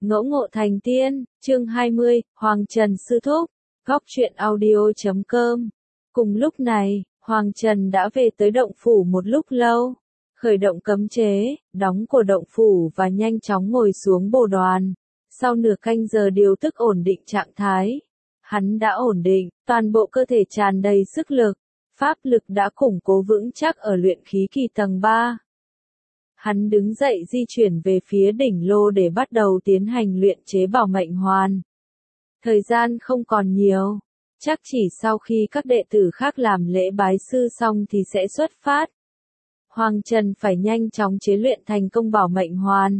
Ngẫu ngộ thành tiên, chương 20, Hoàng Trần Sư Thúc, góc truyện audio.com. Cùng lúc này, Hoàng Trần đã về tới động phủ một lúc lâu, khởi động cấm chế, đóng của động phủ và nhanh chóng ngồi xuống bồ đoàn. Sau nửa canh giờ điều tức ổn định trạng thái, hắn đã ổn định, toàn bộ cơ thể tràn đầy sức lực, pháp lực đã củng cố vững chắc ở luyện khí kỳ tầng 3. Hắn đứng dậy di chuyển về phía đỉnh lô để bắt đầu tiến hành luyện chế bảo mệnh hoàn. Thời gian không còn nhiều, chắc chỉ sau khi các đệ tử khác làm lễ bái sư xong thì sẽ xuất phát. Hoàng Trần phải nhanh chóng chế luyện thành công bảo mệnh hoàn.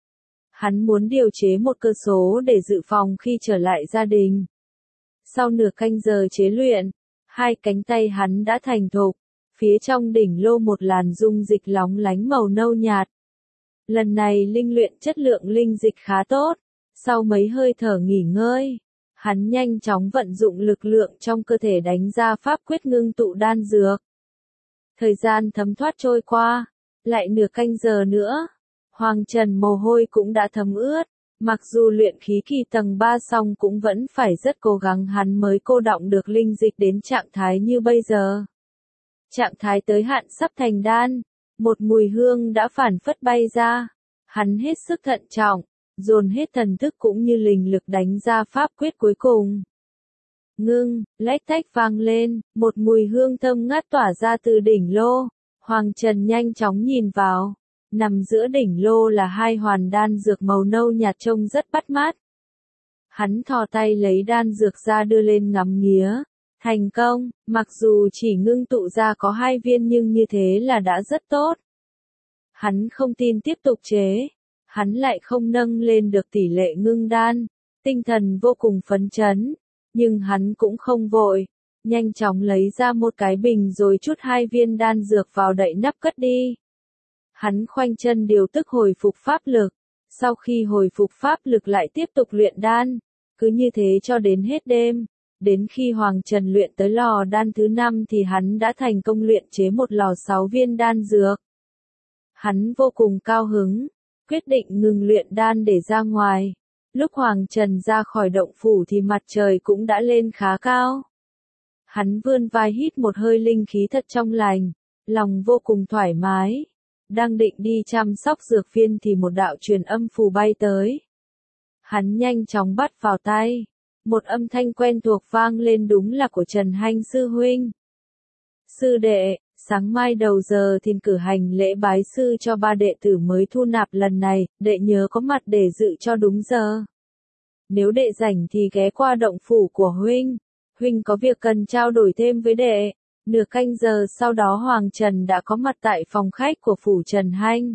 Hắn muốn điều chế một cơ số để dự phòng khi trở lại gia đình. Sau nửa canh giờ chế luyện, hai cánh tay hắn đã thành thục. Phía trong đỉnh lô một làn dung dịch lóng lánh màu nâu nhạt. Lần này linh luyện chất lượng linh dịch khá tốt. Sau mấy hơi thở nghỉ ngơi, hắn nhanh chóng vận dụng lực lượng trong cơ thể đánh ra pháp quyết ngưng tụ đan dược. Thời gian thấm thoát trôi qua, lại nửa canh giờ nữa. Hoàng Trần mồ hôi cũng đã thấm ướt. Mặc dù luyện khí kỳ tầng 3 xong cũng vẫn phải rất cố gắng hắn mới cô đọng được linh dịch đến trạng thái như bây giờ. Trạng thái tới hạn sắp thành đan, một mùi hương đã phảng phất bay ra. Hắn hết sức thận trọng, dồn hết thần thức cũng như linh lực đánh ra pháp quyết cuối cùng. Ngưng, lách tách vang lên, một mùi hương thơm ngát tỏa ra từ đỉnh lô. Hoàng Trần nhanh chóng nhìn vào, nằm giữa đỉnh lô là hai hoàn đan dược màu nâu nhạt trông rất bắt mắt. Hắn thò tay lấy đan dược ra đưa lên ngắm nghía. Thành công, mặc dù chỉ ngưng tụ ra có 2 viên nhưng như thế là đã rất tốt. Hắn không tin tiếp tục chế, hắn lại không nâng lên được tỷ lệ ngưng đan, tinh thần vô cùng phấn chấn, nhưng hắn cũng không vội, nhanh chóng lấy ra một cái bình rồi chút 2 viên đan dược vào đậy nắp cất đi. Hắn khoanh chân điều tức hồi phục pháp lực, sau khi hồi phục pháp lực lại tiếp tục luyện đan, cứ như thế cho đến hết đêm. Đến khi Hoàng Trần luyện tới lò đan thứ 5 thì hắn đã thành công luyện chế một lò 6 viên đan dược. Hắn vô cùng cao hứng, quyết định ngừng luyện đan để ra ngoài. Lúc Hoàng Trần ra khỏi động phủ thì mặt trời cũng đã lên khá cao. Hắn vươn vai hít một hơi linh khí thật trong lành, lòng vô cùng thoải mái. Đang định đi chăm sóc dược viên thì một đạo truyền âm phù bay tới. Hắn nhanh chóng bắt vào tay. Một âm thanh quen thuộc vang lên, đúng là của Trần Hanh sư huynh. Sư đệ, sáng mai đầu giờ thì cử hành lễ bái sư cho 3 đệ tử mới thu nạp lần này, đệ nhớ có mặt để dự cho đúng giờ. Nếu đệ rảnh thì ghé qua động phủ của huynh, huynh có việc cần trao đổi thêm với đệ. Nửa canh giờ sau đó Hoàng Trần đã có mặt tại phòng khách của phủ Trần Hanh.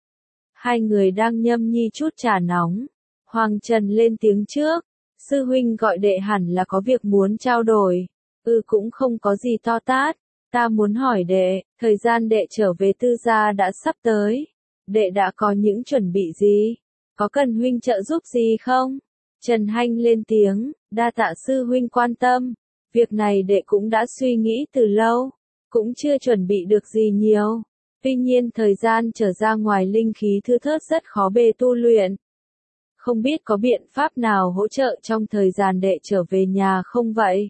Hai người đang nhâm nhi chút trà nóng. Hoàng Trần lên tiếng trước. Sư huynh gọi đệ hẳn là có việc muốn trao đổi. Cũng không có gì to tát. Ta muốn hỏi đệ, thời gian đệ trở về tư gia đã sắp tới. Đệ đã có những chuẩn bị gì? Có cần huynh trợ giúp gì không? Trần Hanh lên tiếng, đa tạ sư huynh quan tâm. Việc này đệ cũng đã suy nghĩ từ lâu. Cũng chưa chuẩn bị được gì nhiều. Tuy nhiên thời gian trở ra ngoài linh khí thưa thớt rất khó bề tu luyện. Không biết có biện pháp nào hỗ trợ trong thời gian đệ trở về nhà không vậy?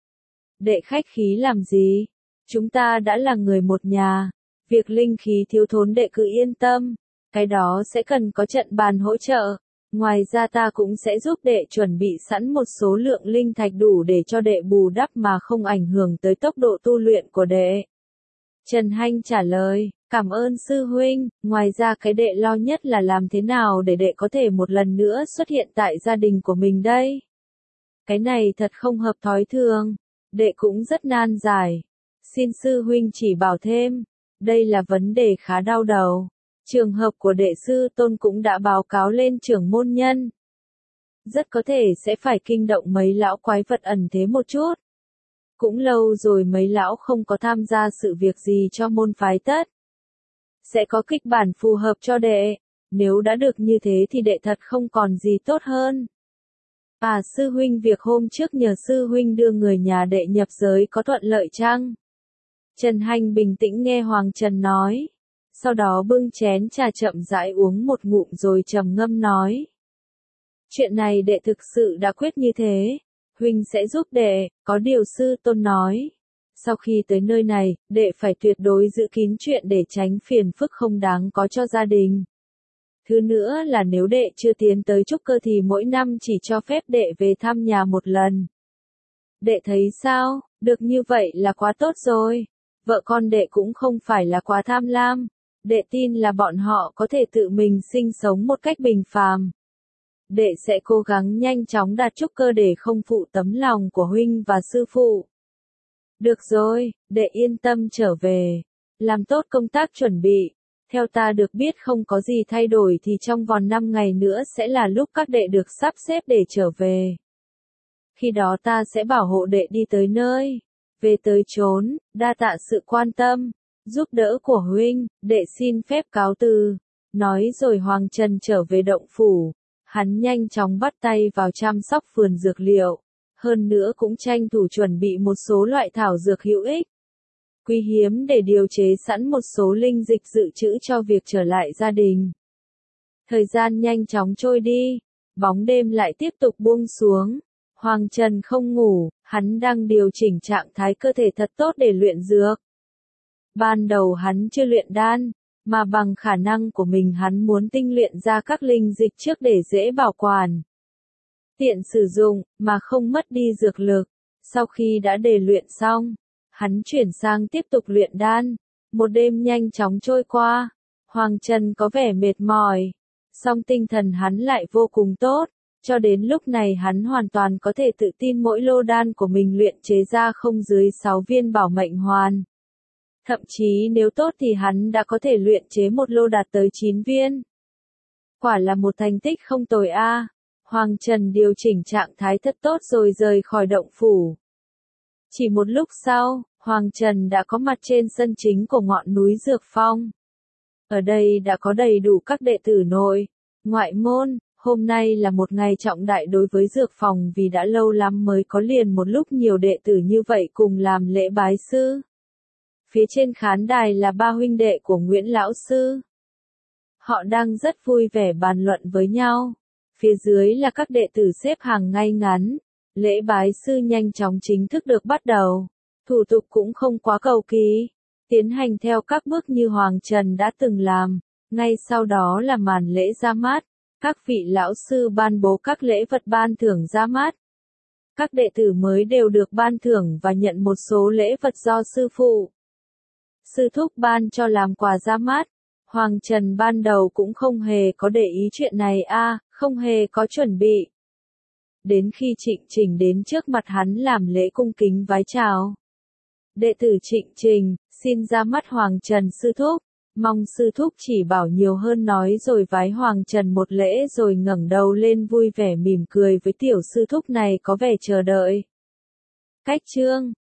Đệ khách khí làm gì? Chúng ta đã là người một nhà. Việc linh khí thiếu thốn đệ cứ yên tâm. Cái đó sẽ cần có trận bàn hỗ trợ. Ngoài ra ta cũng sẽ giúp đệ chuẩn bị sẵn một số lượng linh thạch đủ để cho đệ bù đắp mà không ảnh hưởng tới tốc độ tu luyện của đệ. Trần Hanh trả lời, cảm ơn sư huynh, ngoài ra cái đệ lo nhất là làm thế nào để đệ có thể một lần nữa xuất hiện tại gia đình của mình đây. Cái này thật không hợp thói thường, đệ cũng rất nan giải. Xin sư huynh chỉ bảo thêm, đây là vấn đề khá đau đầu. Trường hợp của đệ sư tôn cũng đã báo cáo lên trưởng môn nhân. Rất có thể sẽ phải kinh động mấy lão quái vật ẩn thế một chút. Cũng lâu rồi mấy lão không có tham gia sự việc gì cho môn phái tất. Sẽ có kịch bản phù hợp cho đệ. Nếu đã được như thế thì đệ thật không còn gì tốt hơn. Sư huynh, việc hôm trước nhờ sư huynh đưa người nhà đệ nhập giới có thuận lợi chăng? Trần Hanh bình tĩnh nghe Hoàng Trần nói. Sau đó bưng chén trà chậm rãi uống một ngụm rồi trầm ngâm nói. Chuyện này đệ thực sự đã quyết như thế. Huynh sẽ giúp đệ, có điều sư tôn nói. Sau khi tới nơi này, đệ phải tuyệt đối giữ kín chuyện để tránh phiền phức không đáng có cho gia đình. Thứ nữa là nếu đệ chưa tiến tới trúc cơ thì mỗi năm chỉ cho phép đệ về thăm nhà một lần. Đệ thấy sao, được như vậy là quá tốt rồi. Vợ con đệ cũng không phải là quá tham lam. Đệ tin là bọn họ có thể tự mình sinh sống một cách bình phàm. Đệ sẽ cố gắng nhanh chóng đạt trúc cơ để không phụ tấm lòng của huynh và sư phụ. Được rồi, đệ yên tâm trở về. Làm tốt công tác chuẩn bị. Theo ta được biết không có gì thay đổi thì trong vòng 5 ngày nữa sẽ là lúc các đệ được sắp xếp để trở về. Khi đó ta sẽ bảo hộ đệ đi tới nơi. Về tới chốn, đa tạ sự quan tâm, giúp đỡ của huynh, đệ xin phép cáo từ. Nói rồi Hoàng Trần trở về động phủ. Hắn nhanh chóng bắt tay vào chăm sóc vườn dược liệu. Hơn nữa cũng tranh thủ chuẩn bị một số loại thảo dược hữu ích, quý hiếm để điều chế sẵn một số linh dịch dự trữ cho việc trở lại gia đình. Thời gian nhanh chóng trôi đi, bóng đêm lại tiếp tục buông xuống. Hoàng Trần không ngủ, hắn đang điều chỉnh trạng thái cơ thể thật tốt để luyện dược. Ban đầu hắn chưa luyện đan, mà bằng khả năng của mình hắn muốn tinh luyện ra các linh dịch trước để dễ bảo quản, tiện sử dụng, mà không mất đi dược lực. Sau khi đã để luyện xong, hắn chuyển sang tiếp tục luyện đan. Một đêm nhanh chóng trôi qua, Hoàng Trần có vẻ mệt mỏi, song tinh thần hắn lại vô cùng tốt. Cho đến lúc này hắn hoàn toàn có thể tự tin mỗi lô đan của mình luyện chế ra không dưới 6 viên bảo mệnh hoàn. Thậm chí nếu tốt thì hắn đã có thể luyện chế một lô đạt tới 9 viên. Quả là một thành tích không tồi a. Hoàng Trần điều chỉnh trạng thái thật tốt rồi rời khỏi động phủ. Chỉ một lúc sau, Hoàng Trần đã có mặt trên sân chính của ngọn núi Dược Phong. Ở đây đã có đầy đủ các đệ tử nội, ngoại môn. Hôm nay là một ngày trọng đại đối với Dược Phòng vì đã lâu lắm mới có liền một lúc nhiều đệ tử như vậy cùng làm lễ bái sư. Phía trên khán đài là 3 huynh đệ của Nguyễn Lão Sư. Họ đang rất vui vẻ bàn luận với nhau. Phía dưới là các đệ tử xếp hàng ngay ngắn. Lễ bái sư nhanh chóng chính thức được bắt đầu. Thủ tục cũng không quá cầu kỳ. Tiến hành theo các bước như Hoàng Trần đã từng làm. Ngay sau đó là màn lễ ra mắt. Các vị lão sư ban bố các lễ vật ban thưởng ra mắt. Các đệ tử mới đều được ban thưởng và nhận một số lễ vật do sư phụ, sư thúc ban cho làm quà ra mắt. Hoàng Trần ban đầu cũng không hề có để ý chuyện này không hề có chuẩn bị. Đến khi Trịnh Trình đến trước mặt hắn làm lễ cung kính vái chào. Đệ tử Trịnh Trình, xin ra mắt Hoàng Trần sư thúc. Mong sư thúc chỉ bảo nhiều hơn nói rồi vái Hoàng Trần một lễ rồi ngẩng đầu lên vui vẻ mỉm cười với tiểu sư thúc này có vẻ chờ đợi. Cách chương